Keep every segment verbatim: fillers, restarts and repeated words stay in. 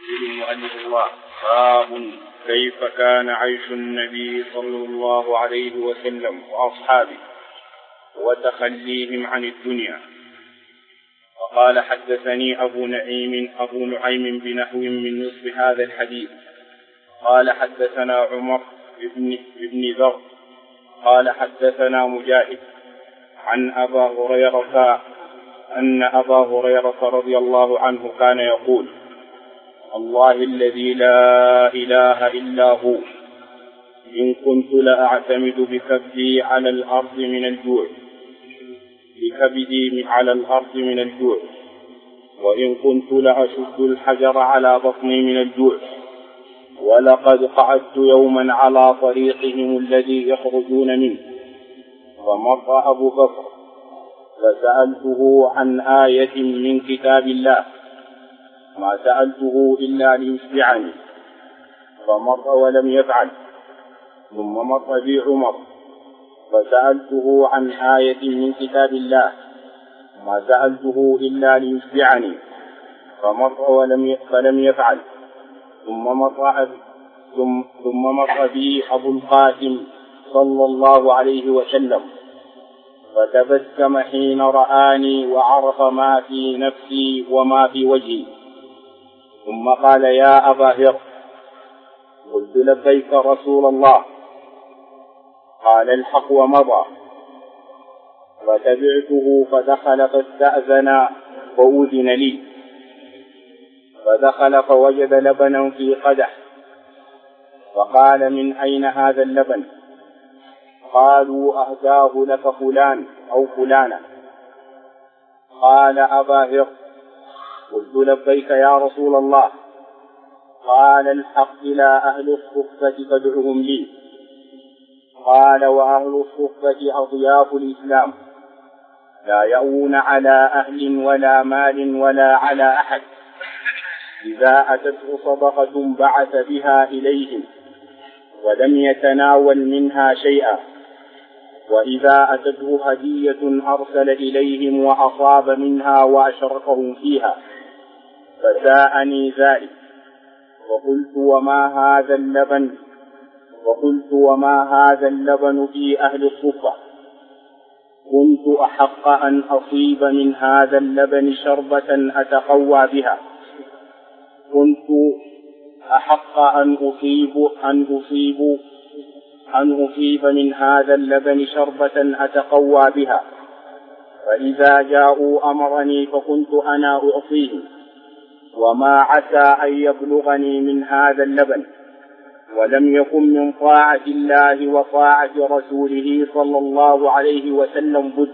يقول المؤلف الله: باب كيف كان عيش النبي صلى الله عليه وسلم وأصحابه وتخليهم عن الدنيا. وقال: حدثني أبو نعيم أبو نعيم بنحو من نصف هذا الحديث. قال: حدثنا عمر بن, بن ذر قال: حدثنا مجاهد عن أبا هريرة أن أبا هريرة رضي الله عنه كان يقول: الله الذي لا إله إلا هو، إن كنت لأعتمد بكبدي على الأرض من الجوع بكبدي على الأرض من الجوع وإن كنت لأشد الحجر على بطني من الجوع. ولقد قعدت يوما على طريقهم الذي يخرجون منه، فمر أبو بكر فسألته عن آية من كتاب الله، ما سألته إلا ليشبعني، فمر ولم يفعل. ثم مر بي عمر فسألته عن آية من كتاب الله، ما سألته إلا ليشبعني، فمر ولم فلم يفعل. ثم مر ثم, ثم مر بي أبو القاسم صلى الله عليه وسلم فتبسم حين رآني وعرف ما في نفسي وما في وجهي، ثم قال: يا أبا هر. قلت: لبيك رسول الله. قال: الحق ومضى. فتبعته فدخل فاستأذن وأذن لي، فدخل فوجد لبنا في قدح، فقال: من أين هذا اللبن؟ قالوا: أهداه لك فلان أو فلانة. قال: أبا هر. قلت: لبيك يا رسول الله. قال: الحق إلى أهل الصفة فادعهم لي. قال: وأهل الصفة أضياف الإسلام، لا يأوون على أهل ولا مال ولا على أحد، إذا أتته صدقة بعث بها إليهم ولم يتناول منها شيئا، وإذا أتته هدية أرسل إليهم وأصاب منها وأشركهم فيها، فساءني ذلك. وقلت: وما هذا اللبن وقلت وما هذا اللبن في أهل الصفة؟ كنت أحق أن أصيب من هذا اللبن شربة أتقوى بها كنت أحق أن أصيب أن أصيب أن أصيب من هذا اللبن شربة أتقوى بها، فإذا جاءوا أمرني فكنت أنا أعطيه، وما عسى أن يبلغني من هذا اللبن، ولم يكن من طاعة الله وطاعة رسوله صلى الله عليه وسلم بد.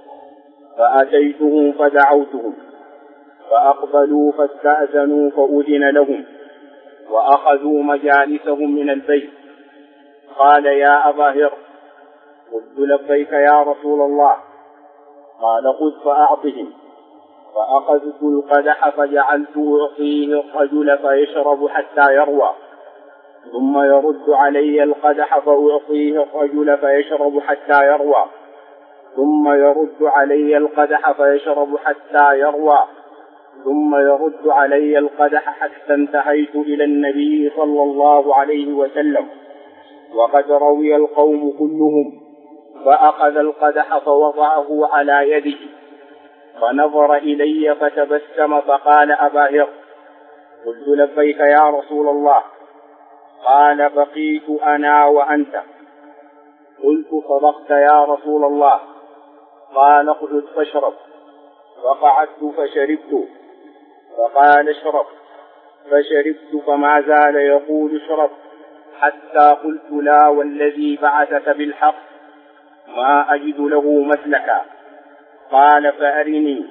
فأتيتهم فدعوتهم فأقبلوا فاستأذنوا فأذن لهم وأخذوا مجالسهم من البيت. قال: يا أبا هر. قلت: لبيك يا رسول الله. قال: خذ فأعطهم. فأخذت القدح فجعلت أعطيه الرجل فيشرب حتى يروى، ثم يرد علي القدح فأعطيه الرجل فيشرب حتى يروى، ثم يرد علي القدح فيشرب حتى يروى، ثم يرد علي القدح حتى انتهيت إلى النبي صلى الله عليه وسلم وقد روي القوم كلهم، فأخذ القدح فوضعه على يده، فنظر إلي فتبسم فقال: أبا هر. قلت: لبيك يا رسول الله. قال: بقيت أنا وأنت. قلت: صدقت يا رسول الله. قال: اقعد فاشرب. فقعدت فشربت. فقال: اشرب. فشربت، فما زال يقول: اشرب، حتى قلت: لا والذي بعثك بالحق ما أجد له مسلكا. قال: فأرني.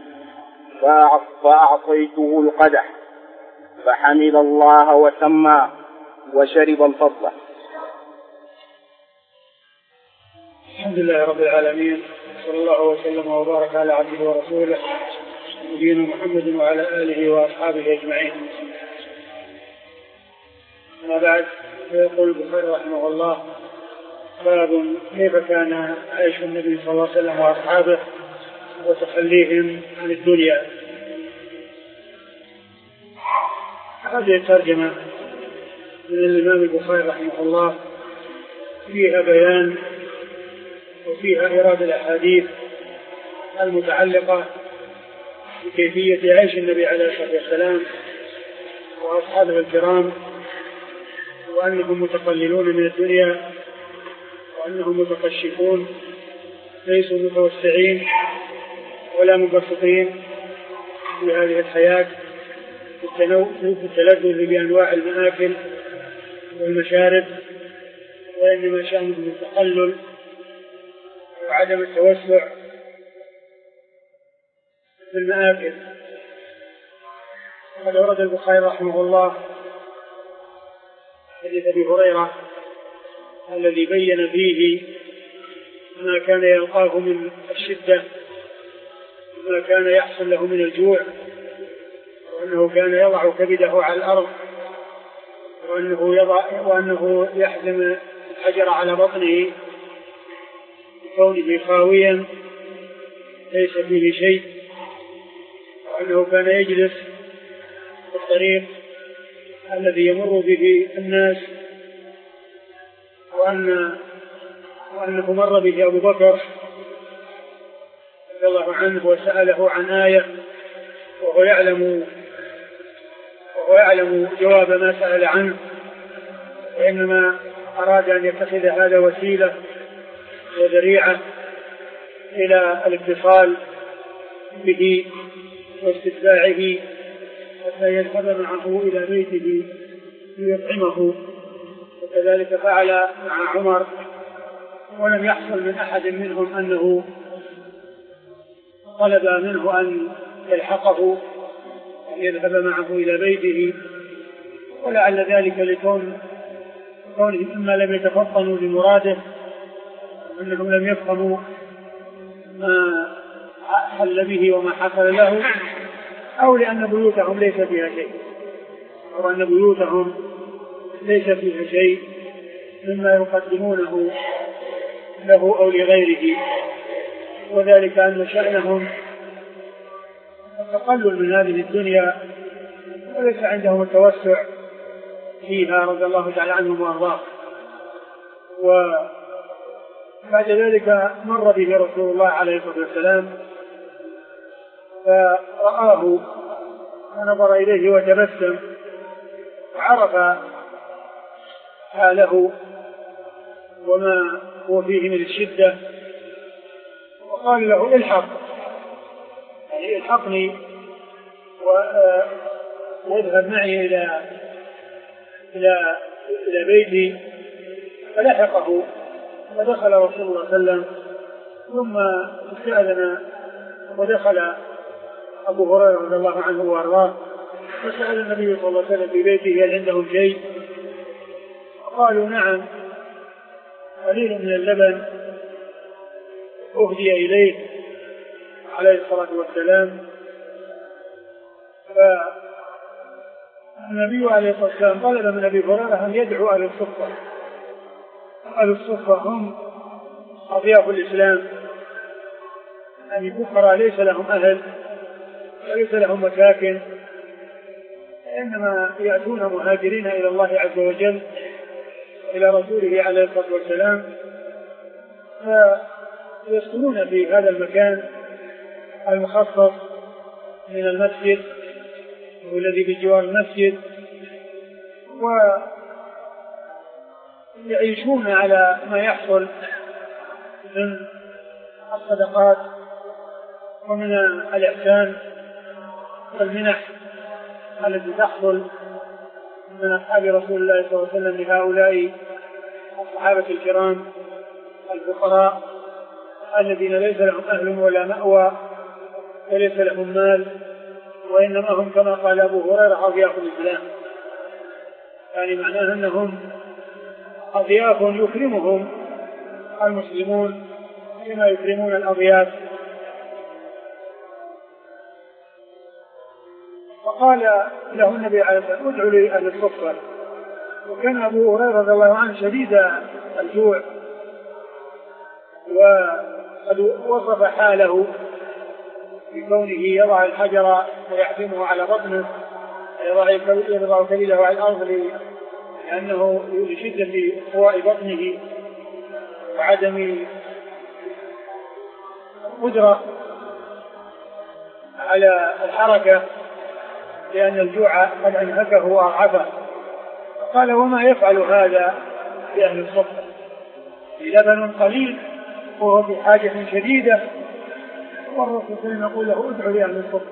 فأعطيته القدح فحمد الله وسمى وشرب الفضل. الحمد لله رب العالمين، صلى الله وسلم وبارك على عبده ورسوله نبينا محمد وعلى آله وأصحابه أجمعين. أما بعد، فيقول البخاري رحمه الله: باب كيف كان عيش النبي صلى الله عليه وسلم وأصحابه وتخليهم عن الدنيا. هذه الترجمة من الإمام البخاري رحمه الله فيها بيان وفيها إيراد الأحاديث المتعلقة بكيفية عيش النبي عليه الصلاة والسلام وأصحابه الكرام، وأنهم متقللون من الدنيا وأنهم متقشفون ليسوا متوسعين ولا مبسطين في هذه الحياة في التلذذ بأنواع المآكل والمشارب، وإنما شأنهم التقلل وعدم التوسع في المآكل. قد ورد البخاري رحمه الله حديث أبي هريرة الذي بين فيه ما كان يلقاه من الشدة وما كان يحصل له من الجوع، وأنه كان يضع كبده على الأرض، وأنه, يضع وأنه يحزم الحجر على بطنه بكونه خاويا ليس فيه شيء، وأنه كان يجلس في الطريق الذي يمر به الناس، وأن وأنه مر به أبو بكر رضي الله عنه وسأله عن آية وهو يعلم وهو يعلم جواب ما سأل عنه، وإنما أراد أن يتخذ هذا وسيلة وذريعة إلى الاتصال به واستتباعه حتى يذهب معه إلى بيته ليطعمه. وكذلك فعل مع عمر، ولم يحصل من أحد منهم أنه طلب منه أن يلحقه أن يذهب معه إلى بيته، ولعل ذلك لكون كونهم إما لم يتفطنوا لمراده وأنهم لم يفهموا ما حل به وما حصل له، أو لأن بيوتهم ليس فيها شيء أو أن بيوتهم ليس فيها شيء مما يقدمونه له أو لغيره، وذلك أن شأنهم التقلل من هذه الدنيا وليس عندهم التوسع فيها رضي الله تعالى عنهم وأرضاه. وبعد ذلك مر به رسول الله عليه الصلاة والسلام فرآه ونظر إليه وتبسم وعرف حاله وما هو فيه من الشدة، وقال له الحق يعني الحقني واذهب معي إلى إلى إلى بيتي. فلحقه ودخل رسول الله صلى الله عليه وسلم، ثم استأذن ودخل أبو هريرة رضي الله عنه وأرضاه فسأل النبي صلى الله عليه وسلم في بيته هل عندهم شيء؟ قالوا نعم، قليل من اللبن أهدي إليه عليه الصلاة والسلام. فالنبي عليه الصلاة والسلام طلب من أبي هريرة أن يدعو أهل الصفة. أهل الصفة هم أضياف الإسلام، يعني الفقراء ليس لهم أهل وليس لهم مساكن، إنما يأتون مهاجرين إلى الله عز وجل إلى رسوله عليه الصلاة والسلام، فيسكنون في هذا المكان المخصص من المسجد والذي بجوار المسجد، ويعيشون على ما يحصل من الصدقات ومن الإحسان والمنح التي تحصل من أصحاب رسول الله صلى الله عليه وسلم لهؤلاء الصحابة الكرام الفقراء الذين ليس لهم أهل ولا مأوى وليس لهم مال، وإنما هم كما قال أبو هريرة أضياف الإسلام، يعني معناه أنهم أضياف يكرمهم المسلمون كما يكرمون الأضياف. فقال له النبي عليه الصلاة والسلام ادعوا لي أهل الصفة. وكان أبو هريرة رضي الله عنه شديد الجوع، وقد وصف حاله بكونه يضع الحجر ويحزمه على بطنه يضع كليله على الأرض لأنه لشدة قواء بطنه وعدم قدرة على الحركة لأن الجوع قد أنهكه وأرعفه. قال وما يفعل هذا بأهل الصفة؟ لبن قليل وهو في حاجة شديدة، والرسول صلى الله عليه وسلم يقول له ادعو لأهل الصفة.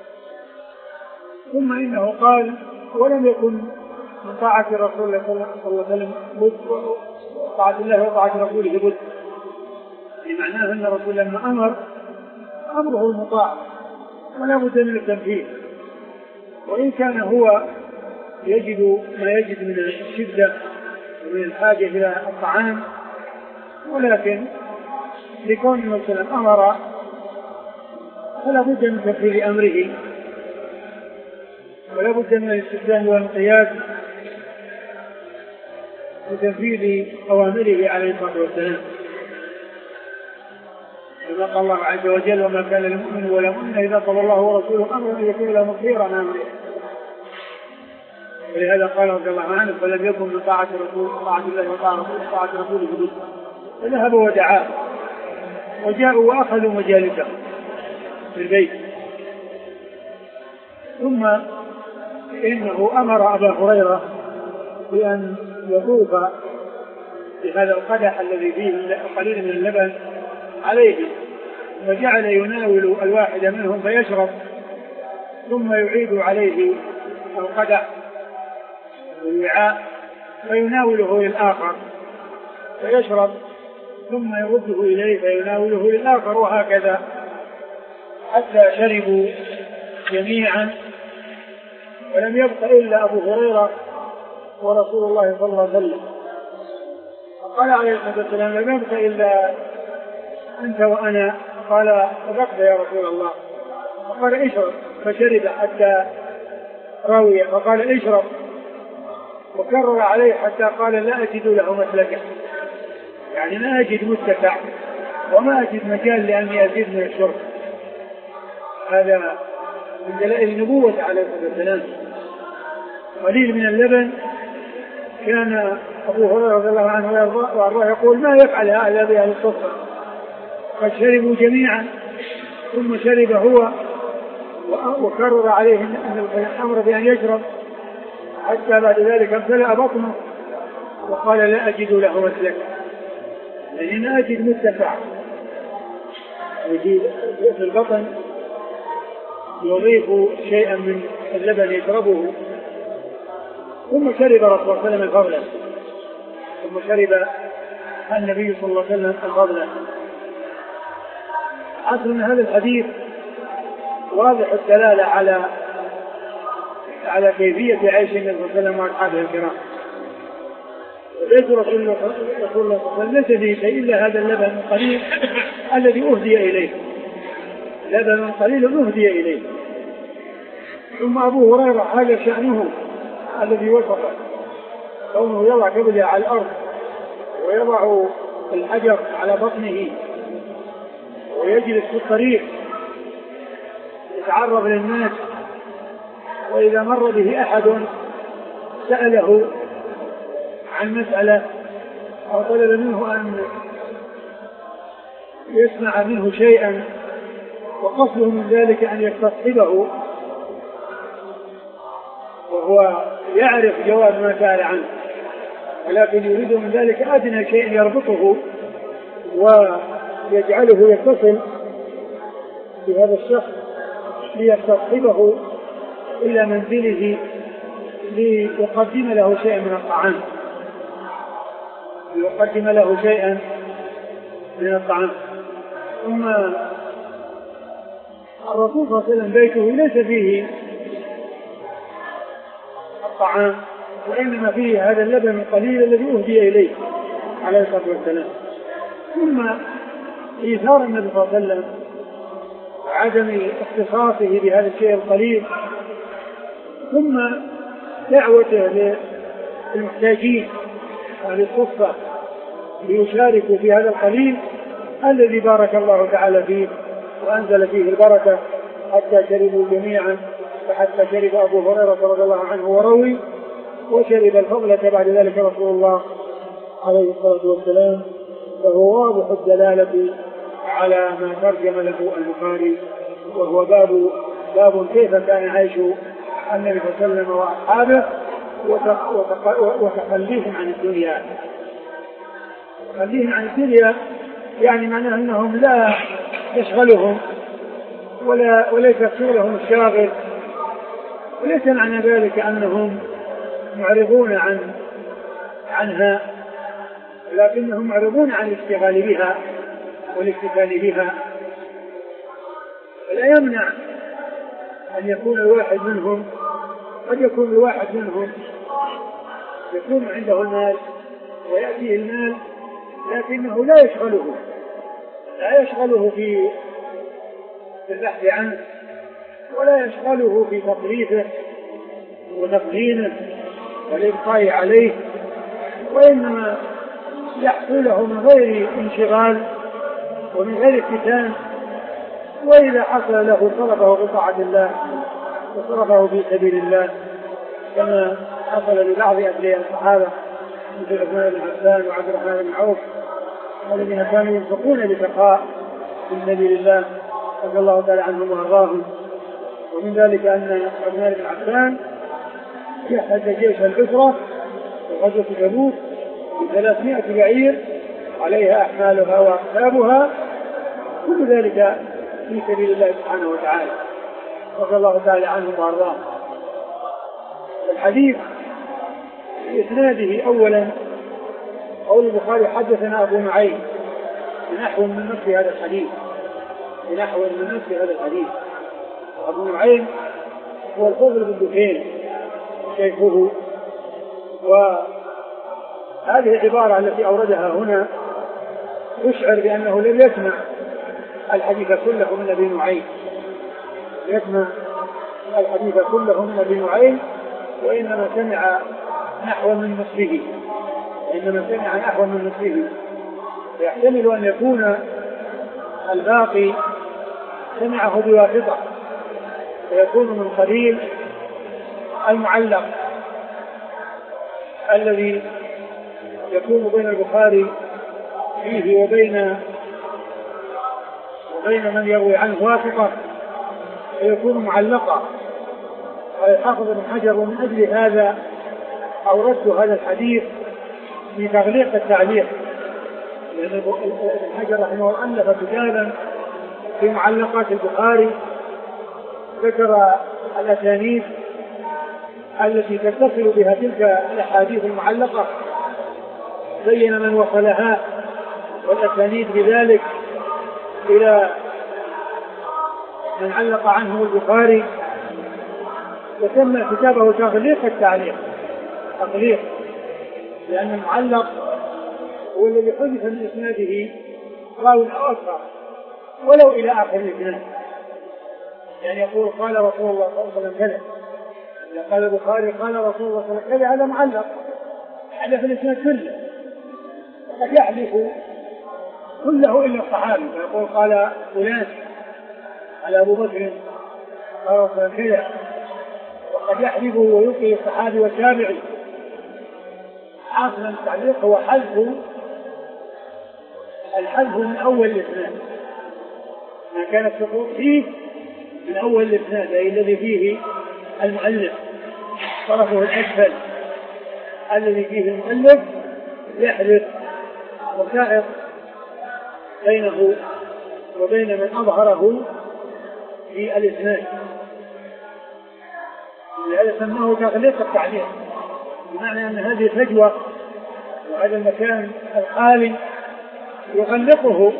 ثم إنه قال ولم يكن من طاعة رسول الله صلى الله عليه وسلم بد، طاعة الله وطاعة رسوله بد، بمعناه أن الرسول لما أمر أمره المطاع ولا بد من التنفيذ، وإن كان هو يجد ما يجد من الشدة ومن الحاجة إلى الطعام، ولكن لكون مثلا أمر فلا بد من تنفيذ أمره ولا بد من الاستسلام والانقياد وتنفيذ أوامره عليه الصلاة والسلام، كما قال الله عز وجل وما كان للمؤمن ولا مؤمن إذا قضى الله ورسوله أمرا أن يكون له خيرا من أمره. ولهذا قال رضي الله عنه فلم يكن من طاعة رسول طاعة الله وطاعة رسوله طاعة رسوله بد، فذهب ودعاه وجاءوا وأخذوا مجالسه في البيت. ثم إنه أمر أبا هريرة بأن يطوف بهذا القدح الذي فيه قليل من اللبن عليه، وجعل يناول الواحد منهم فيشرب ثم يعيد عليه القدح والوعاء فيناوله للآخر فيشرب ثم يرده إليه فيناوله للآخر، وهكذا حتى شربوا جميعا، ولم يبق إلا أبو هريرة ورسول الله صلى الله عليه وسلم. فقال عليه الصلاة والسلام لم يبق إلا أنت وأنا. قال فبقت يا رسول الله. فقال اشرب، فشرب حتى راوي، فقال اشرب، وكرر عليه حتى قال لا أجد له مسلكا، يعني ما أجد متسع وما أجد مجال لأني أزيد من الشرب. هذا من دلائل النبوة عليه الصلاة والسلام. قليل من اللبن كان أبو هريرة رضي الله عنه وأرضاه يقول ما يفعل هذا بأهل الصفة؟ قد شربوا جميعا ثم شرب هو وكرر عليه أن الأمر بأن يشرب حتى بعد ذلك امتلأ بطنه وقال لا أجد له مسلك، لأني لا أجد متسع يجيب في البطن يضيف شيئا من اللبن يشربه. ثم شرب رسول الله صلى الله عليه وسلم الفضل، ثم شرب النبي صلى الله عليه وسلم الفضل. أصل من هذا الحديث واضح الدلالة على على كيفية عيش النبي صلى الله عليه وسلم وأصحابه الكرام. ليس رسول الله صلى الله عليه وسلم ليس فيه شيء إلا هذا اللبن القليل الذي أهدي إليه، لبن قليل أهدي إليه. ثم أبو هريرة هذا شأنه الذي وصفه، كونه يضع كبده على الأرض ويضع الحجر على بطنه ويجلس في الطريق يتعرض للناس، وإذا مر به أحد سأله عن مسألة أو طلب منه أن يسمع منه شيئا وقصده من ذلك أن يستصحبه وهو يعرف جواب ما سأل عنه، ولكن يريد من ذلك أدنى شيء يربطه ويجعله يتصل بهذا الشخص ليستصحبه إلى منزله ليقدم له شيئا من الطعام ليقدم له شيئا من الطعام. ثم الرسول صلى الله عليه وسلم بيته ليس فيه الطعام، وإنما فيه هذا اللبن القليل الذي أهدي إليه عليه الصلاة والسلام. ثم إيثار النبي صلى الله عليه وسلم وعدم اختصاصه بهذا الشيء القليل، ثم دعوته للمحتاجين أهل الصفة ليشاركوا في هذا القليل الذي بارك الله تعالى فيه وأنزل فيه البركة حتى شربوا جميعا فحتى شرب أبو هريرة رضي الله عنه وروي، وشرب الفضلة بعد ذلك رسول الله عليه الصلاة والسلام. فهو واضح الدلالة على ما ترجم له البخاري، وهو باب باب كيف كان عيش النبي صلى الله عليه وسلم وأصحابه وتخليهم عن الدنيا. تخليهم عن الدنيا يعني معناه أنهم لا يشغلهم ولا وليس شغلهم الشاغل، وليس معنى ذلك أنهم معرضون عن عنها، لكنهم معرضون عن الاشتغال بها والاستفادة بها. لا يمنع أن يكون الواحد منهم، قد يكون الواحد منهم يكون عنده المال ويأتيه المال، لكنه لا يشغله لا يشغله في البحث عنه، ولا يشغله في تصريفه وتقديمه والإبقاء عليه، وإنما يحصل له من غير انشغال ومن غير افتتان، وإذا حصل له صرفه بطاعة الله وصرفه في سبيل الله، كما حصل لبعض أبناء الصحابة مثل عثمان بن عفان وعبد الرحمن بن عوف الذين كانوا ينفقون بسخاء في سبيل الله رضي الله تعالى عنهم وارضاهم. ومن ذلك أن عثمان بن عفان جهز جيش العسرة وغزوة تبوك بثلاثمائة بعير عليها أحمالها وأحسابها، كل ذلك في سبيل الله سبحانه وتعالى رضي الله تعالى عنهم وارضاهم. الحديث بإسناده أولا قول البخاري حدثنا أبو نعيم بنحو من نفس هذا الحديث بنحو من نفس هذا الحديث. أبو نعيم هو الفضل بن دكين شيخه، وهذه العبارة التي أوردها هنا تشعر بأنه لم يسمع الحديث كله من أبي نعيم يسمع الحديث كله من أبي نعيم وإنما سمع نحو من نصفه وإنما سمع نحو من نصفه فيحتمل أن يكون الباقي سمعه بواسطة، فيكون من قبيل المعلق الذي يكون بين البخاري فيه وبين وبين من يروي عنه واسطة، فيكون معلقا. ويحافظ ابن حجر ومن أجل هذا أوردت هذا الحديث في تغليق التعليق، لأن ابن حجر رحمه الله ألف كتابا في معلقات البخاري ذكر الأسانيد التي تتصل بها تلك الأحاديث المعلقة، بين من وصلها والأسانيد بذلك إلى من علق عنه البخاري، وسمى كتابه تغليق التعليق تغليق، لأن المعلق هو الذي حدث من إسناده راو أو أكثر ولو إلى آخر الإسناد، يعني يقول قال رسول الله صلى الله عليه وسلم كذا، إذا قال البخاري قال رسول الله صلى الله عليه وسلم كذا هذا معلق حدث الإسناد كله، وقد يحدث كله إلا الصحابي، فيقول قال فلان على أبو بكر قال رسول الله كذا، وقد يحدث ويلقي الصحابي والتابعي. حاصل التعليق هو حذف الحذف من أول الإسناد، ما كان السقوط فيه من أول الإسناد أي الذي فيه المؤلف طرفه الأسفل الذي فيه المؤلف يحدث وسائط بينه وبين من أظهره في الإسناد، لهذا سماه تغليق التعليق، بمعنى أن هذه الفجوة وهذا المكان الخالي يغلقه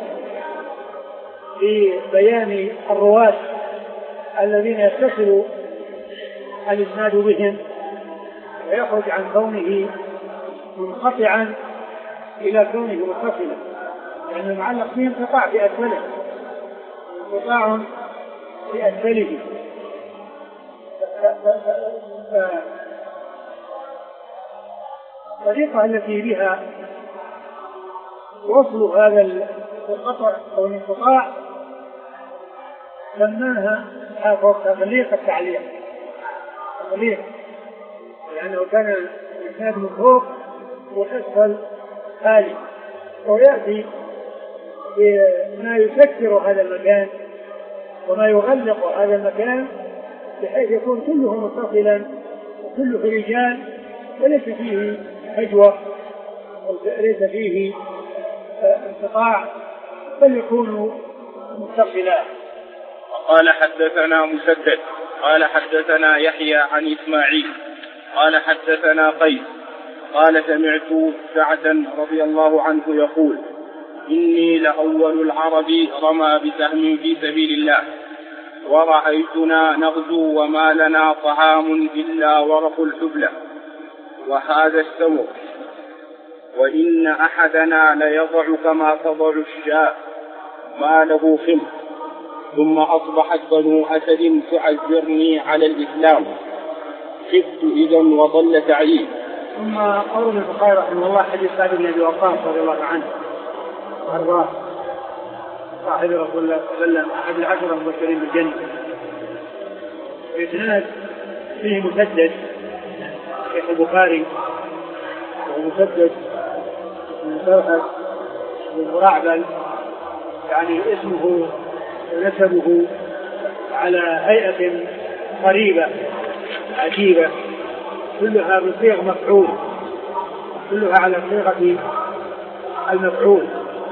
في بيان الرواة الذين يتصل الإسناد بهم، ويخرج عن كونه منقطعا إلى كونه متصلا، لأن يعني المعلق فيه انقطاع في أسفله انقطاع في أسفله. الطريقة التي بها وصل هذا القطع أو الانقطاع سماها تغليق التعليق، قليل، لأنه كان الإسناد من فوق والأسفل خالي، ويأتي بما يسكر هذا المكان وما يغلق هذا المكان بحيث يكون كله متصلا وكله رجال وليس فيه فجوة وليس فيه انقطاع، بل يكون متصلا. قال حدثنا مسدد قال حدثنا يحيى عن إسماعيل قال حدثنا قيس قال سمعت سعدا رضي الله عنه يقول إني لأول العرب رمى بسهم في سبيل الله ورأيتنا نغزو وما لنا طعام إلا ورق الحبلة وهذا السمر وإن أحدنا ليضع كما تضع الشاء ما له خم ثم أصبحت بنو أسد تعذرني على الإسلام خفت إذا وضل سعيد. ثم قول البخاري رحمه الله حديث سعد بن أبي وقاص رضي الله عنه وأرضاه صاحب رسول الله صلى الله عليه وسلم أحد العشرة المبشرين بالجنة، إسناد فيه مسدد شيخ البخاري وهو مسدد من سرحة بن مرعبل، يعني اسمه ونسبه على هيئة قريبة عجيبة كلها بصيغ مفعول، كلها على صيغة المفعول.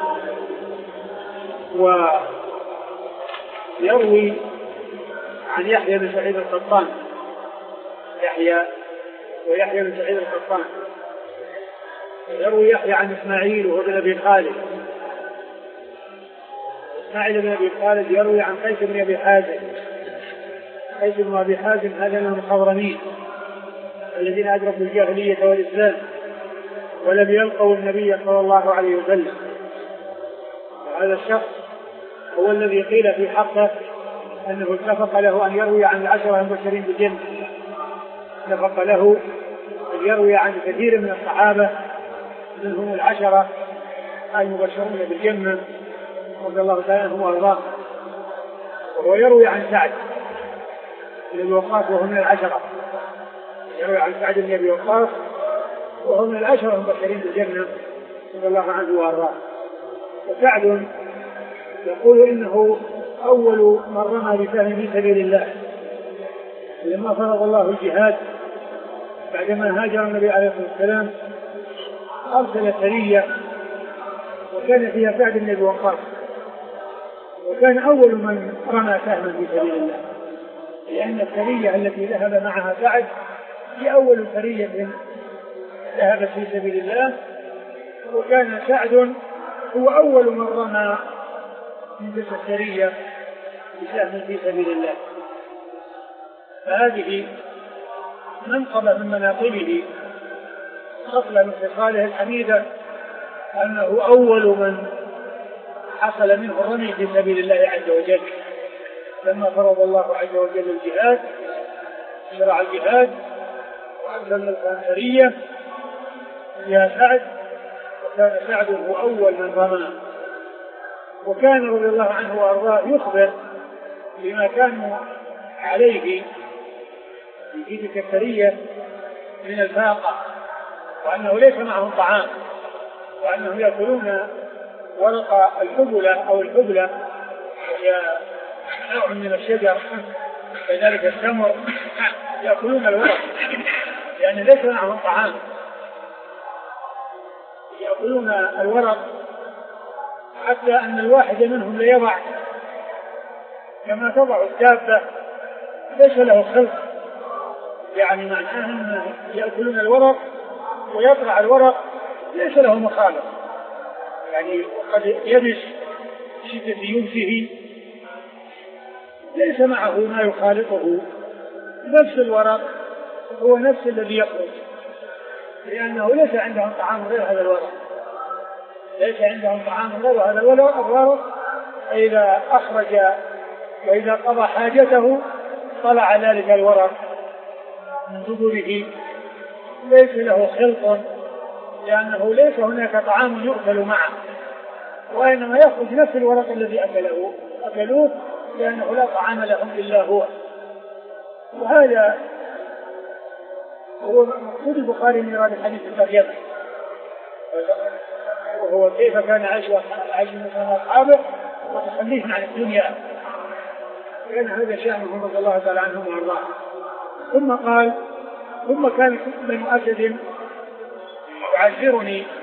ويروي عن يحيى بن سعيد القطان، يحيى ويحيى بن سعيد القطان يروي يحيى عن إسماعيل وهو بن أبي خالد، إسماعيل بن أبي خالد يروي عن قيس بن أبي حازم، قيس بن أبي حازم هذا من المخضرمين الذين أدركوا الجاهلية والإسلام ولم يلقوا النبي صلى الله عليه وسلم. وهذا الشخص هو الذي قيل في حقه أنه اتفق له أن يروي عن العشرة المبشرين بالجنة، اتفق له أن يروي عن كثير من الصحابة منهم العشرة المبشرون بالجنة رضي الله تعالى عنهم وأرضاهم، وهو يروي عن سعد بن أبي وقاص وهو من العشرة، يروي عن سعد بن أبي وقاص وهو من العشرة المبشرين بالجنة رضي الله عنه وأرضاه. وسعد يقول إنه أول من رمى بسهم في سبيل الله لما فرض الله الجهاد بعدما هاجر النبي عليه الصلاة والسلام أرسل سرية وكان فيها سعد بن أبي وقاص، وكان أول من رمى سهما في سبيل الله، لأن السرية التي ذهب معها سعد هي أول سرية ذهبت في سبيل الله، وكان سعد هو أول من رمى من تلك السرية بسهم في سبيل الله. فهذه منقبة من مناقبه، خصلة من خصاله الحميدة أنه أول من حصل منه الرمي في سبيل الله عز وجل لما فرض الله عز وجل الجهاد، شرع الجهاد وأرسل الخنسرية يا سعد، وكان سعد هو أول من رمى. وكان رضي الله عنه وأرضاه يخبر بما كانوا عليه في تلك السرية من الفاقة، وأنه ليس معهم طعام، وأنهم يأكلون ورق الحبلة أو الحبلة وهي نوع من الشجر كذلك التمر، يأكلون الورق لأن يعني ليس معهم طعام، يأكلون الورق حتى أن الواحد منهم ليضع كما تضع الدابة، ليس له خلق، يعني معناه أنهم يأكلون الورق ويطلع الورق ليس له مخالط، يعني قد يبس شدة يبسه ليس معه ما يخالطه، نفس الورق هو نفس الذي يخرج، لأنه ليس عندهم طعام غير هذا الورق، ليس عندهم طعام غير هذا الورق. إذا أخرج وإذا قضى حاجته طلع ذلك الورق من دبره، ليس له خلق لأنه ليس هناك طعام يؤكل معه، وإنما يخرج نفس الورق الذي أكله أكلوه لأنه لا طعام لهم إلا هو. وهذا هو مقصود البخاري من هذا الحديث الترجمة، وهو كيف كان عيش عيش أصحابه وتخليهم عن الدنيا، كان هذا شأنهم رضي الله تعالى عنهم وأرضاهم. ثم قال ثم كان بنو أسد يعذرني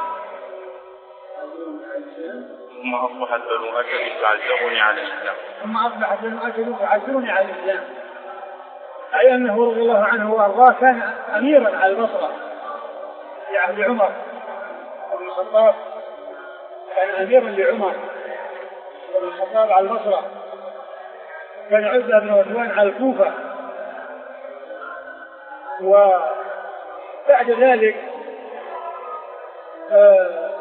ثم أصبحت بنو أسد يعذرني على الإسلام ثم أصبحت بنو أسد يعذرني على الإسلام، أي أنه رضي الله عنه وأرضاه كان أميرا على البصرة في عهد عمر بن الخطاب، كان أميرا لعمر بن الخطاب على البصرة، كان عزة بن عثمان على الكوفة. وبعد ذلك آه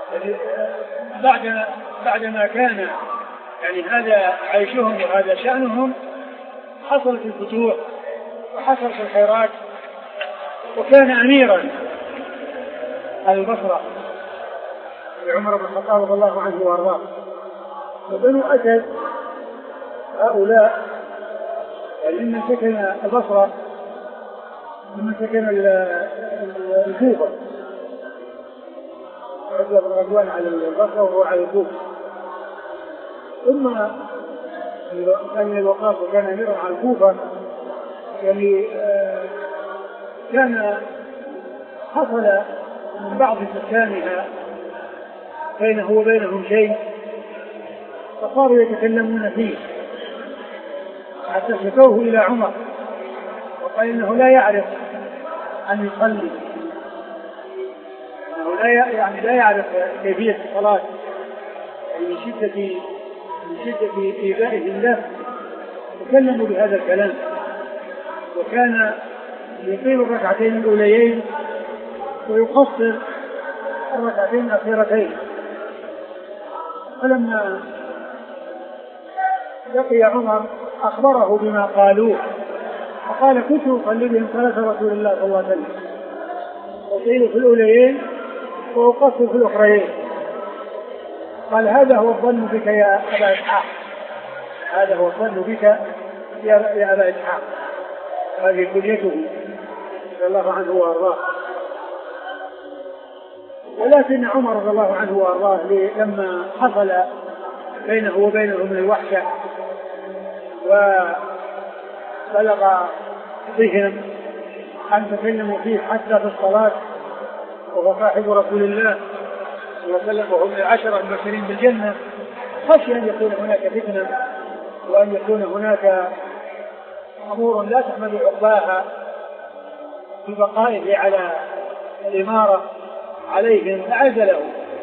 بعد بعدما كان يعني هذا عيشهم وهذا شأنهم، حصلت الفتوح وحصلت الخيرات، وكان أميرا على البصرة لعمر بن الخطاب رضي الله عنه وارضاه. وبنو أسد هؤلاء ممن سكن البصرة، ممن سكن الكوفة، عزة بن غزوان على البصرة وهو على الكوفة، ثم كان من الوقاص وكان أميرا على الكوفة. يعني كان حصل من بعض سكانها بينه وبينهم شيء، فصاروا يتكلمون فيه حتى شكوه إلى عمر، وقال إنه لا يعرف أن يصلي، إنه لا يعني لا يعرف كيفية الصلاة، يعني من شدة من شدة إيذائه له تكلموا بهذا الكلام. وكان يطيل الركعتين الأوليين ويقصر الركعتين الأخيرتين. فلما لقي عمر أخبره بما قالوه، فقال كنت أصلي بهم صلاة رسول الله صلى الله عليه وسلم، أطيل في الأوليين وأقصر في الأخرين. قال هذا هو الظن بك يا أبا إسحاق، هذا هو الظن بك يا أبا إسحاق، هذه كليته رضي الله عنه وأرضاه. ولكن عمر رضي الله عنه وأرضاه لما حصل بينه وبينهم من الوحشة وبلغ بهم أن تكلموا فيه حتى في الصلاة، وهو صاحب رسول الله صلى الله عليه وسلم وهم العشرة المبشرين بالجنة، خشي أن يكون هناك فتنة وأن يكون هناك أمور لا تحمل عقباها في بقائه على الإمارة عليهم، فعزله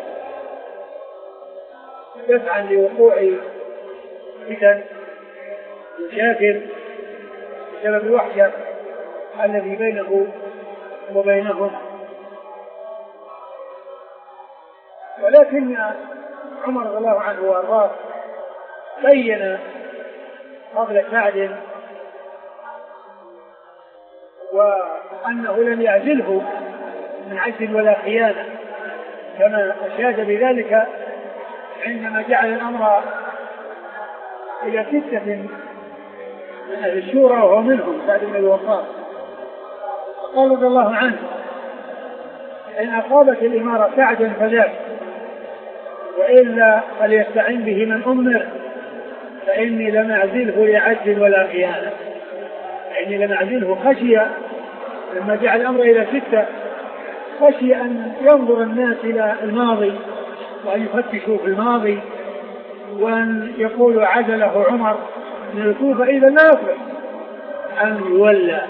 دفعا لوقوع فتن مشاكل بسبب الوحشة الذي بينه وبينهم. ولكن عمر رضي الله عنه وارضاه بين فضل سعد وأنه لم يعزله من عجز ولا خيانة، كما أشاد بذلك عندما جعل الأمر إلى ستة من أهل الشورى وهو منهم سعد بن الوقاص. قال رضي الله عنه إن أصابت الإمارة سعدا فذاك، وإلا فليستعن به من أمر، فإني لم أعزله لعجز ولا خيانة، فإني لم أعزله خشية لما جعل الأمر إلى ستة، خشي أن ينظر الناس إلى الماضي وأن يفتشوا في الماضي وأن يقولوا عزله عمر من الكوفة إذا لا يصلح أن يولى.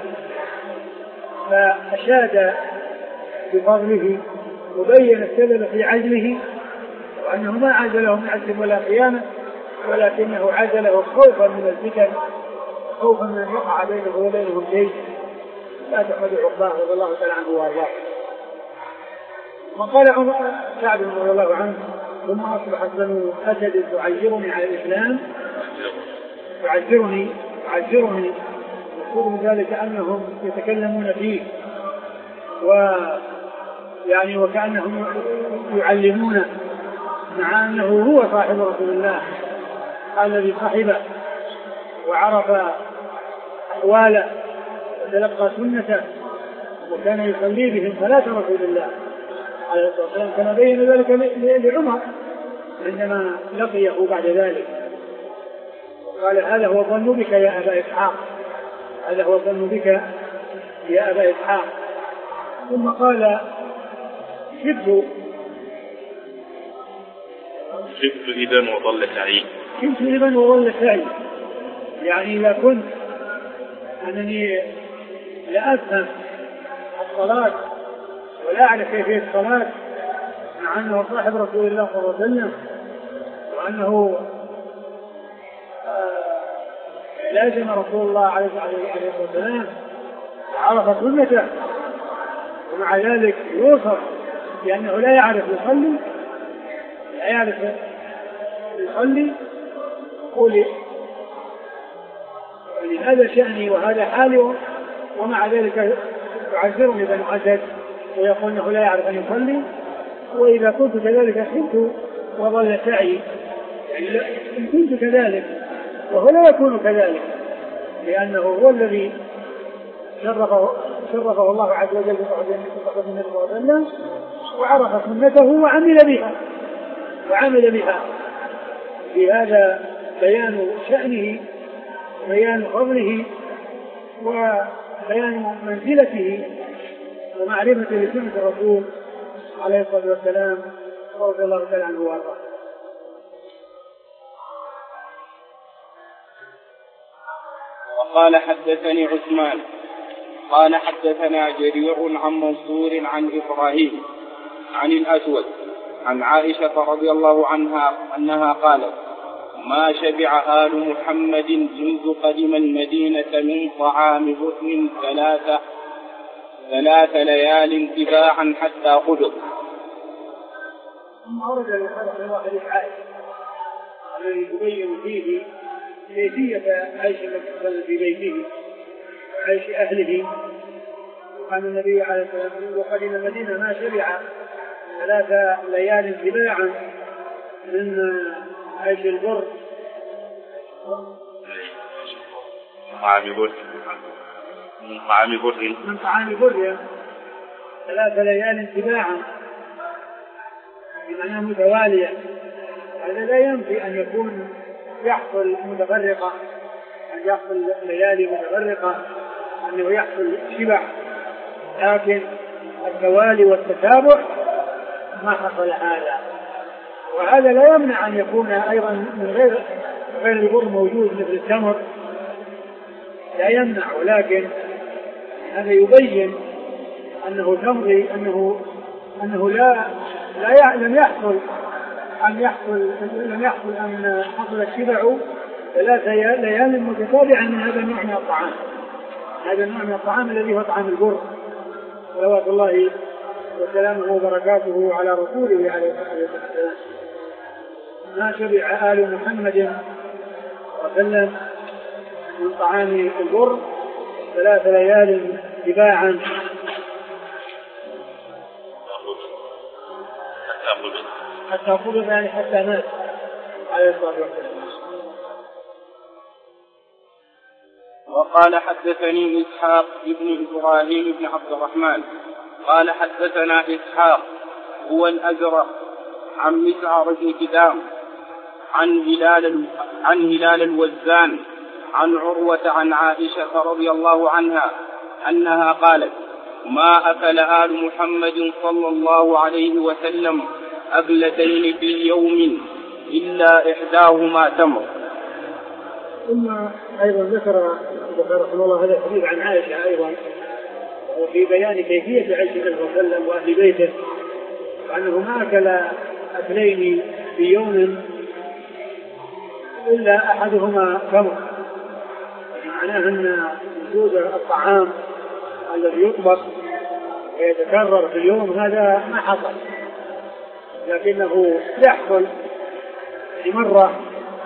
فأشاد بفضله وبين السبب في عزله، وأنه ما عزله من عزل ولا خيانة، ولكنه عزله خوفا من الفتن، خوفا من أن يقع بينه وبينهم شيء لا تحمد عقباه رضي الله تعالى عنه وارضاه. وقال عمر سعد رضي الله عنه ثم أصبحت بنو أسد تعيرني على الإسلام، تعذرني تعذرني يقول من ذلك أنهم يتكلمون فيه ويعني وكأنهم يعلمونه، مع أنه هو صاحب رسول الله الذي صحبه وعرف أحواله وتلقى سنته وكان يصلي بهم صلاة رسول الله عليه الصلاة والسلام، كما بين ذلك لعمر عندما لقيه بعد ذلك قال هذا هو ظن بك يا أبا إسحاق، هذا هو ظن بك يا أبا إسحاق. ثم قال شبت شبت إذا وظل سعيد، شبت إذا وظل سعيد، يعني إذا كنت أنني لا أفهم الصلاة ولا أعرف كيفية الصلاة مع أنه صاحب رسول الله صلى الله عليه وسلم وأنه لازم رسول الله عليه الصلاة والسلام عرف سنته، ومع ذلك يوصف بأنه لا يعرف يصلي لا يعرف يصلي قولي هذا شأني وهذا حالي، ومع ذلك يعذرني بن أسد ويقول أنه لا يعرف أن يصلي. وإذا كنت كذلك خبت وظل سعي، يعني إن كنت كذلك وهو لا يكون كذلك، لأنه هو الذي شرفه, شرفه الله عز وجل بصحبة النبي صلى الله عليه وسلم وعرف سنته وعمل بها وعمل بها في هذا بيان شأنه وبيان فضله وبيان منزلته ومعرفة لسنة الرسول عليه الصلاة والسلام رضي الله تعالى عنه وارضاه. وقال حدثني عثمان قال حدثنا جرير عن منصور عن إبراهيم عن الأسود عن عائشة رضي الله عنها أنها قالت ما شبع آل محمد منذ قدم المدينة من طعام بطن ثلاثة ثلاث ليال تباعا حتى قدر. ثم أورد الحديث حديث عائشة الذي يبين فيه كيفية عيش المسلم في بيته عيش أهله. قال النبي عليه الصلاة والسلام منذ قدم المدينة ما شبع ثلاث ليال تباعا من عيش البر طعام بر من طعام بر من طعام بر ثلاث ليال تباعا بمعنى متوالية. هذا لا ينفي أن يكون يحصل متفرقة، أن يحصل ليالي متفرقة، أنه يحصل شبع، لكن التوالي والتتابع ما حصل هذا. وهذا لا يمنع أن يكون أيضا من غير غير البر موجود مثل التمر، لا يمنع، ولكن هذا يبين أنه تمضي أنه أنه لا لا لم يحصل أن يحصل لم يحصل أن حصل الشبع ثلاث ليال متتابعة من هذا النوع من الطعام، هذا النوع من الطعام الذي هو طعام البر صلوات الله وسلامه وبركاته على رسوله عليه الصلاة والسلام. ما شبع آل محمد وسلم من طعام البر ثلاث ليال تباعا حتى قبض، يعني حتى مات عليه الصلاة والسلام. وقال حدثني إسحاق ابن إبراهيم بن عبد الرحمن قال حدثنا إسحاق هو الأزرق عن مسعر بن كدام عن هلال عن هلال الوزان عن عروة عن عائشة رضي الله عنها أنها قالت ما أكل آل محمد صلى الله عليه وسلم أبلتين في يوم إلا إحداهما تمر. ثم أيضا ذكر رحمه الله هذا الحديث عن عائشة أيضا وفي بيان كيفية عيش النبي صلى الله عليه وسلم وأهل بيته، وأنه ما أكل أكلين في يوم إلا أحدهما تمر، معناه أن وجود الطعام الذي يطبخ ويتكرر في اليوم هذا ما حصل، لكنه يحصل مرة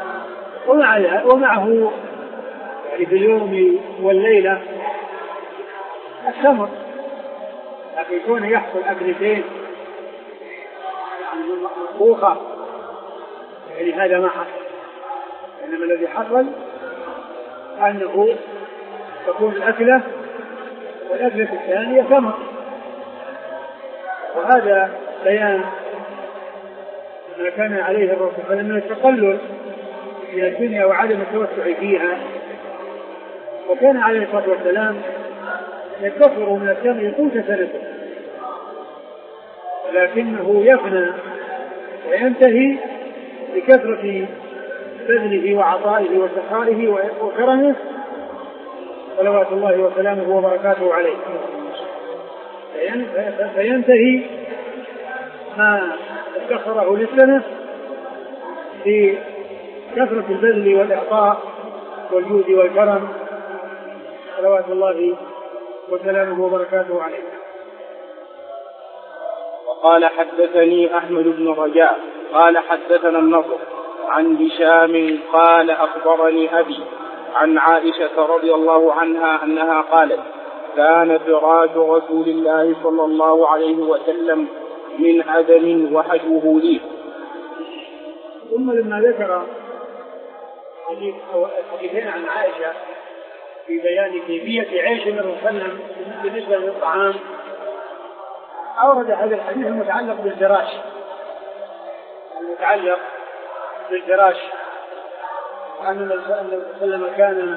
ومعه يعني في اليوم والليلة التمر، لكن يكون يحصل أكلتين مطبوخة يعني هذا ما حصل. إنما الذي حصل أنه تكون الأكلة والأكلة الثانية تمر. وهذا بيان ما كان عليه الرسول صلى الله عليه وسلم من التقلل في الدنيا وعدم التوسع فيها. وكان عليه الصلاة والسلام يكثر من التمر قوت سنته، لكنه يفنى وينتهي بكثرة بذله وعطائه وسخائه وكرمه صلوات الله وسلامه وبركاته عليه، فينتهي ما ادخره للسنة في كثرة البذل والإعطاء والجود والكرم صلوات الله وسلامه وبركاته عليه. وقال حدثني أحمد بن رجاء قال حدثنا النصر عن هشام قال أخبرني أبي عن عائشة رضي الله عنها أنها قالت: كان فراش رسول الله صلى الله عليه وسلم من أدم وحشوه لي. ثم لما ذكر حديثين عن عائشة في بيان كيفية عيش النبي صلى الله عليه وسلم بالنسبة للطعام، أورد هذا الحديث المتعلق بالفراش المتعلق بالفراش أن النبي صلى الله عليه وسلم كان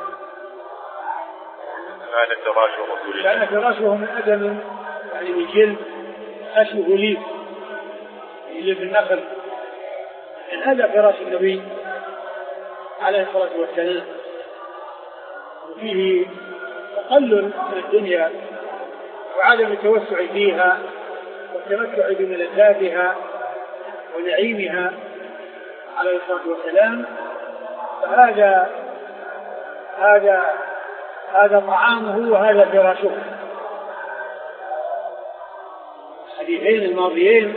كان فراش رسول الله كان فراشه من أدم، يعني من جلد أشبه ليف اللي في النخل. هذا فراش النبي عليه الصلاة والسلام، وفيه تقلل من الدنيا وعدم التوسع فيها والتمتع بملذاتها ونعيمها عليه الصلاة والسلام. فهذا هذا هذا طعامه وهذا فراشه. الحديثين الماضيين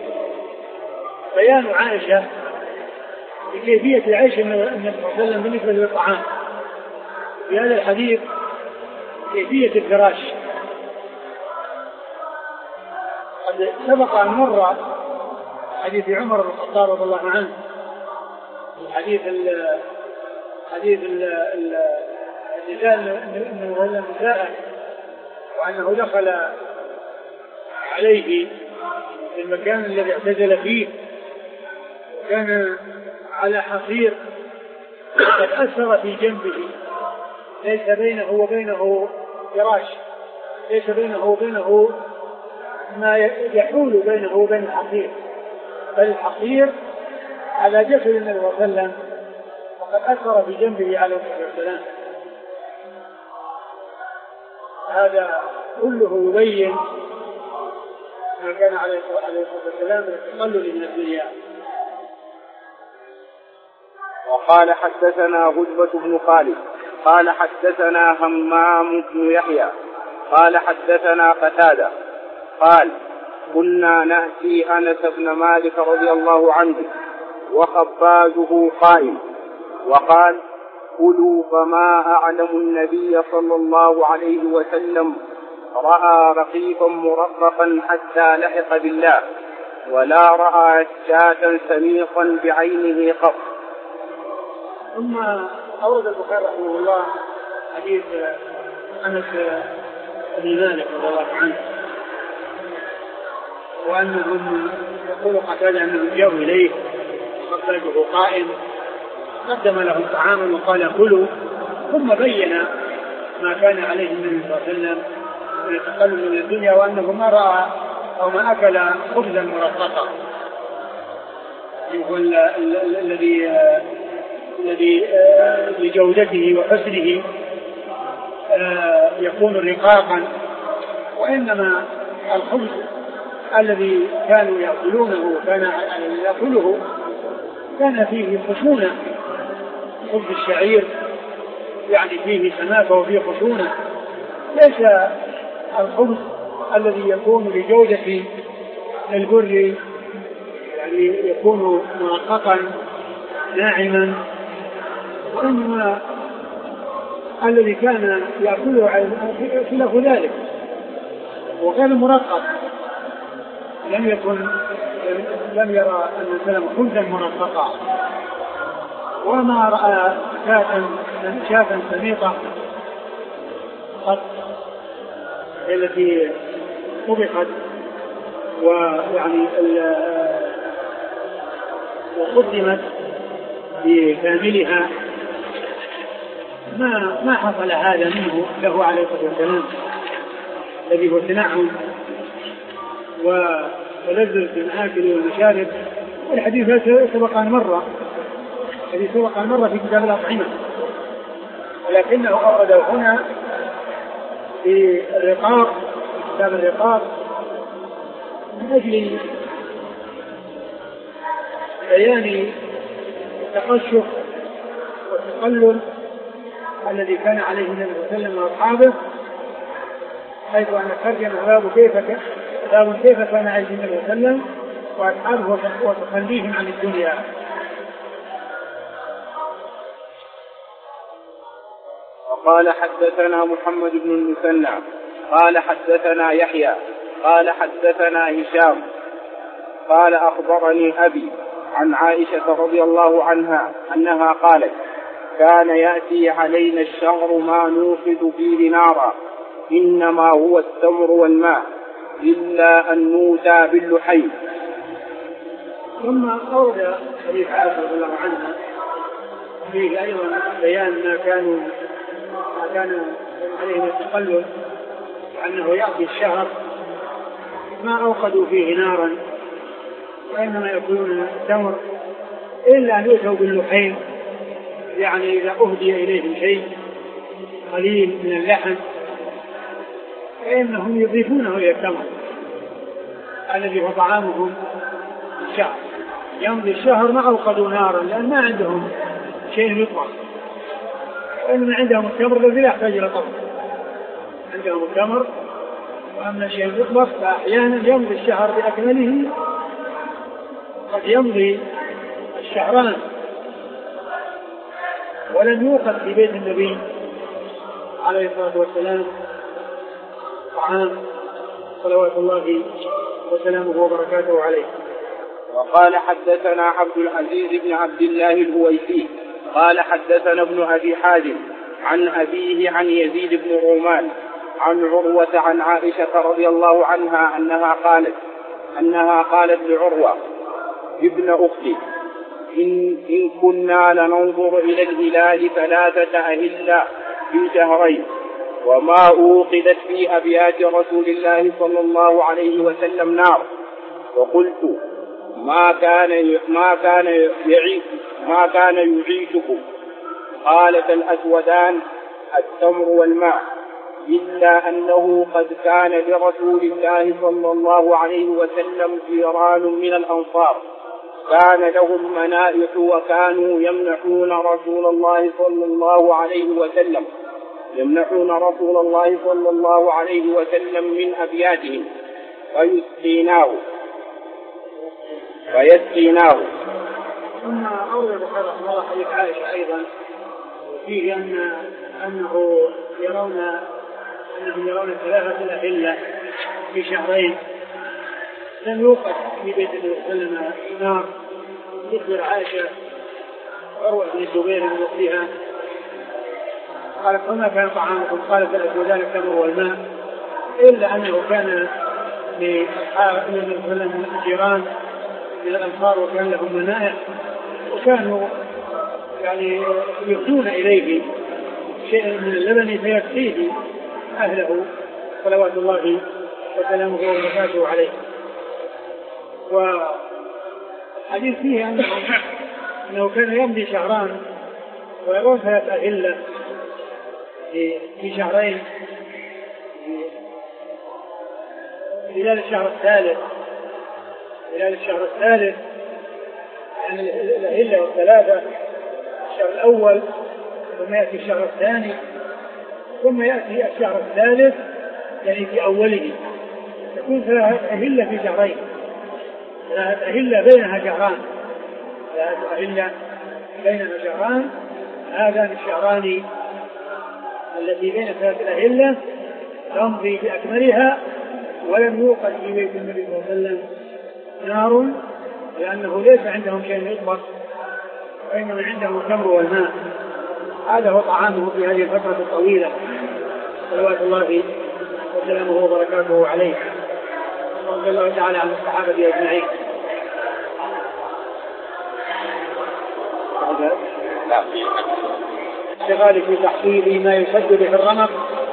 بيان عائشة بكيفية عيش النبي صلى الله عليه وسلم بالنسبة للطعام، في هذا الحديث كيفية الفراش. قد سبق أن مر حديث عمر بن الخطاب رضي الله عنه، حديث ال حديث النساء انه ولى النساء وانه دخل عليه في المكان الذي اعتزل فيه وكان على حصير قد أثر في جنبه، ليس بينه وبينه فراش، ليس بينه وبينه ما يحول بينه وبين الحصير، بل الحصير على جسد النبي صلى الله عليه وسلم وقد أثر في جنبه عليه الصلاة والسلام. هذا كله يبين ما كان عليه الصلاة والسلام من التقلل من الدنيا. وقال حدثنا غزبة بن خالد قال حدثنا همام بن يحيى قال حدثنا قتادة قال: كنا نأتي أنس بن مالك رضي الله عنه وخبازه قائم وقال: كلوا فما أعلم النبي صلى الله عليه وسلم رأى رقيقا مرققا حتى لحق بالله ولا رأى شاة سميقا بعينه قط. ثم أورد البخاري رحمه الله حديث أنس بن مالك رضي الله عنه، وأنهم يقول قتادة أنهم جاءوا إليه وخبزه قائم قدم لهم طعاما وقال: كلوا، ثم بين ما كان عليه النبي صلى الله عليه وسلم من التقلل من الدنيا، وأنه ما رأى أو ما أكل خبزا مرققا الذي الذي لجودته وحسنه يكون رقاقا، وإنما الخبز الذي كانوا يأكلونه وكان يأكله كان فيه خشونة، خبز الشعير يعني فيه سماكة وفيه خشونة، ليس الخبز الذي يكون لجودة البر يعني يكون مرققا ناعما، وإنما الذي كان يأكله خلاف ذلك وكان مرقق، لم يكن لم يرى أن السلام خبزا مرققا، وما رأى شاة شاة سميقة قط. التي طبخت ويعني وقدمت بكاملها ما ما حصل هذا منه له عليه الصلاة والسلام الذي هو تنعم ولذة في المآكل والمشارب. والحديث سبق أن مر الحديث سبق أن مر في كتاب الأطعمة، ولكنه أورده هنا في الرقاق كتاب الرقاق من أجل بيان التقشف والتقلل الذي كان عليه النبي صلى الله عليه وسلم وأصحابه، حيث أن ترجم باب كيف باب كيف كان عليه النبي صلى الله عليه وسلم وأصحابه وتخليهم عن الدنيا. وقال حدثنا محمد بن المثنى قال حدثنا يحيى قال حدثنا هشام قال أخبرني أبي عن عائشة رضي الله عنها أنها قالت: كان يأتي علينا الشهر ما نوقد فيه نارا، إنما هو التمر والماء إلا أن نوتى باللحيم. ثم أورد حديث عائشة رضي الله عنها فيه أيضا بيان ما كانوا ما كان عليه التقلل، وأنه يأتي الشهر ما أوقدوا فيه نارا وإنما يأكلون التمر إلا أن يؤتوا باللحيم، يعني إذا أهدي إليهم شيء قليل من اللحم فإنهم يضيفونه إلى التمر الذي هو طعامهم الشهر. يمضي الشهر ما أوقدوا نارا لأن ما عندهم شيء يطبخ، وإنما عندهم التمر الذي لا يحتاج إلى طبخ، عندهم التمر وأما شيء يطبخ. فأحيانا يمضي الشهر بأكمله، قد يمضي الشهران ولم يوقد في بيت النبي عليه الصلاة والسلام طعام صلوات الله وسلامه وبركاته عليه. وقال حدثنا عبد العزيز بن عبد الله الهويسي قال حدثنا ابن أبي حازم عن أبيه عن يزيد بن رومان عن عروة عن عائشة رضي الله عنها أنها قالت أنها قالت لعروة ابن أختي: إن, إن كنا لننظر إلى الهلال ثلاثة أهلة في شهرين، وما أوقدت في أبيات رسول الله صلى الله عليه وسلم نار. وقلت: ما كان ما كان يعيش ما كان يعيشكم؟ قالت: الأسودان التمر والماء، إلا أنه قد كان لرسول الله صلى الله عليه وسلم جيران من الأنصار كان لهم منائح وكانوا يمنحون رسول الله صلى الله عليه وسلم يمنحون رسول الله صلى الله عليه وسلم من أبياتهم فيسقيناه فيسقيناه. ثم أورد البخاري رحمه الله حديث عائشة أيضا فيه أن أنه يرون أنهم يرون ثلاثة أهلة في شهرين لم يوقد في بيت النبي صلى الله عليه وسلم نار. تخبر عائشة عروة بن الزبير بن أختها قالت: فما كان طعامكم؟ قالت: الأسودان التمر والماء، إلا أنه كان لأصحاب النبي صلى الله عليه وسلم جيران من الأنصار وكان لهم منائح وكانوا يعني يؤتون إليه شيء من اللبن فيكفيه أهله صلوات الله وسلامه وبركاته عليه. والحديث فيه أنه, أنه كان يمضي شهران ويرون ثلاث أهلة في شهرين خلال الشهر الثالث خلال الشهر الثالث يعني الأهلة والثلاثة الشهر الأول، ثم يأتي الشهر الثاني، ثم يأتي الشهر الثالث يعني في أوله تكون ثلاثة أهلة في شهرين، ثلاثة أهلة بينها شهران ثلاثة أهلة بينها شهران هذان الشهران التي بين ثلاثة الأهلة تمضي بأكملها ولم يوقد في بيت النبي صلى الله عليه وسلم نار، لأنه ليس عندهم شيء يطبخ وإنما عندهم التمر والماء. هذا هو طعامه في هذه الفترة الطويلة صلوات الله وسلامه وبركاته عليه، ورضي الله تعالى عن الصحابة أجمعين. اشتغال في تحصيل ما يسد به الرمق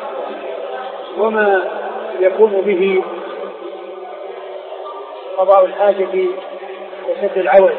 وما يكون به قضاء الحاجة وسد العوز.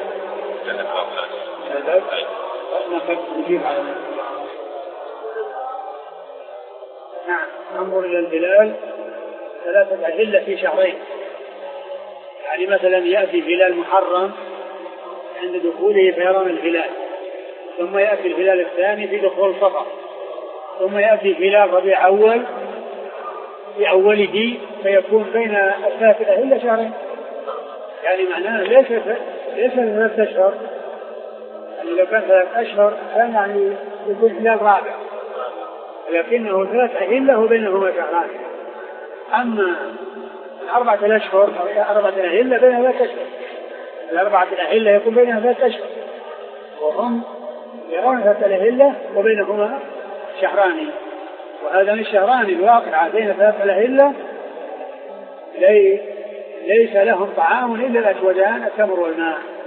نعم. ننظر إلى الهلال ثلاثة أهلة في شهرين، يعني مثلا يأتي هلال محرم عند دخوله فيرون الهلال، ثم يأتي الهلال الثاني في دخول صفر، ثم يأتي هلال ربيع أول في أوله فيكون بين الثلاث الأهلة شهرين، يعني معناه ليس ليس ثلاث أشهر، يعني لو كان ثلاث أشهر كان يعني يكون هلال رابع، لكنه ثلاث أهلة وبينهما شهران. أما الأربعة الأشهر أربعة أهلة بينها ثلاث أشهر، الأربعة الأهلة يكون بينها ثلاث أشهر، وهم يرون ثلاث الأهلة وبينهما شهران، وهذا الشهران الواقع بين ثلاث الأهلة لي ليس لهم طعام إلا الأسودان التمر والماء.